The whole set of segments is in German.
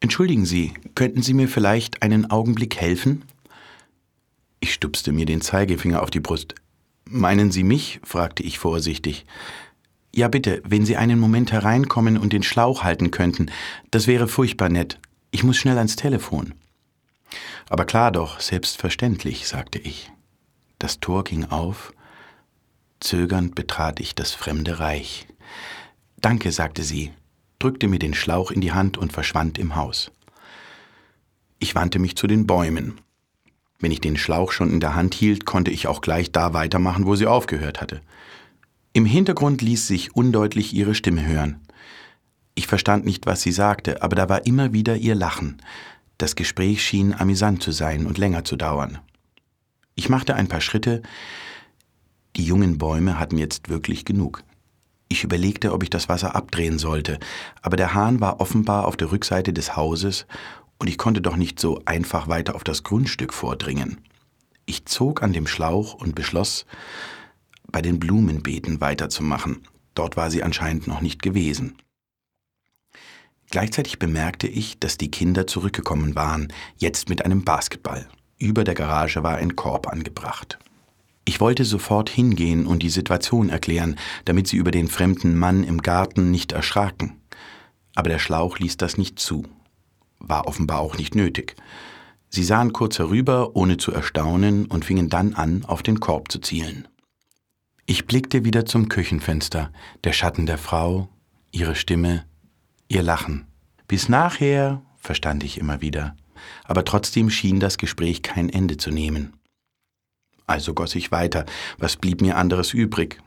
Entschuldigen Sie, könnten Sie mir vielleicht einen Augenblick helfen? Ich stupste mir den Zeigefinger auf die Brust. »Meinen Sie mich?« fragte ich vorsichtig. »Ja, bitte, wenn Sie einen Moment hereinkommen und den Schlauch halten könnten, das wäre furchtbar nett. Ich muss schnell ans Telefon.« »Aber klar doch, selbstverständlich«, sagte ich. Das Tor ging auf. Zögernd betrat ich das fremde Reich. »Danke«, sagte sie, drückte mir den Schlauch in die Hand und verschwand im Haus. Ich wandte mich zu den Bäumen. Wenn ich den Schlauch schon in der Hand hielt, konnte ich auch gleich da weitermachen, wo sie aufgehört hatte. Im Hintergrund ließ sich undeutlich ihre Stimme hören. Ich verstand nicht, was sie sagte, aber da war immer wieder ihr Lachen. Das Gespräch schien amüsant zu sein und länger zu dauern. Ich machte ein paar Schritte. Die jungen Bäume hatten jetzt wirklich genug. Ich überlegte, ob ich das Wasser abdrehen sollte, aber der Hahn war offenbar auf der Rückseite des Hauses und ich konnte doch nicht so einfach weiter auf das Grundstück vordringen. Ich zog an dem Schlauch und beschloss, bei den Blumenbeeten weiterzumachen. Dort war sie anscheinend noch nicht gewesen. Gleichzeitig bemerkte ich, dass die Kinder zurückgekommen waren, jetzt mit einem Basketball. Über der Garage war ein Korb angebracht. Ich wollte sofort hingehen und die Situation erklären, damit sie über den fremden Mann im Garten nicht erschraken. Aber der Schlauch ließ das nicht zu. War offenbar auch nicht nötig. Sie sahen kurz herüber, ohne zu erstaunen, und fingen dann an, auf den Korb zu zielen. Ich blickte wieder zum Küchenfenster, der Schatten der Frau, ihre Stimme, ihr Lachen. »Bis nachher«, verstand ich immer wieder, aber trotzdem schien das Gespräch kein Ende zu nehmen. Also goss ich weiter, was blieb mir anderes übrig?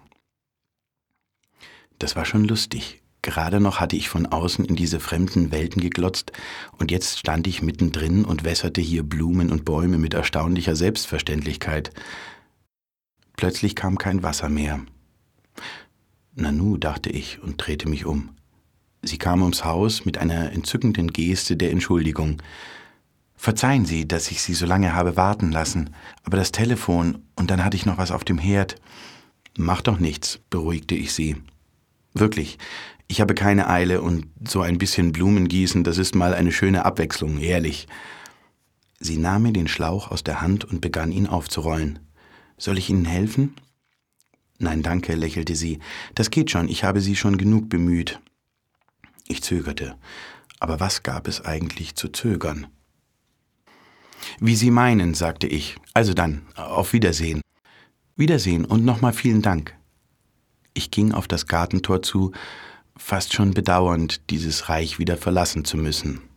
Das war schon lustig. Gerade noch hatte ich von außen in diese fremden Welten geglotzt und jetzt stand ich mittendrin und wässerte hier Blumen und Bäume mit erstaunlicher Selbstverständlichkeit. Plötzlich kam kein Wasser mehr. Nanu, dachte ich und drehte mich um. Sie kam ums Haus mit einer entzückenden Geste der Entschuldigung. »Verzeihen Sie, dass ich Sie so lange habe warten lassen, aber das Telefon und dann hatte ich noch was auf dem Herd.« »Macht doch nichts«, beruhigte ich sie. »Wirklich, ich habe keine Eile und so ein bisschen Blumen gießen, das ist mal eine schöne Abwechslung, ehrlich.« Sie nahm mir den Schlauch aus der Hand und begann ihn aufzurollen. »Soll ich Ihnen helfen?« »Nein, danke«, lächelte sie. »Das geht schon, ich habe Sie schon genug bemüht.« Ich zögerte. Aber was gab es eigentlich zu zögern? »Wie Sie meinen«, sagte ich. »Also dann, auf Wiedersehen.« »Wiedersehen und nochmal vielen Dank.« Ich ging auf das Gartentor zu, fast schon bedauernd, dieses Reich wieder verlassen zu müssen.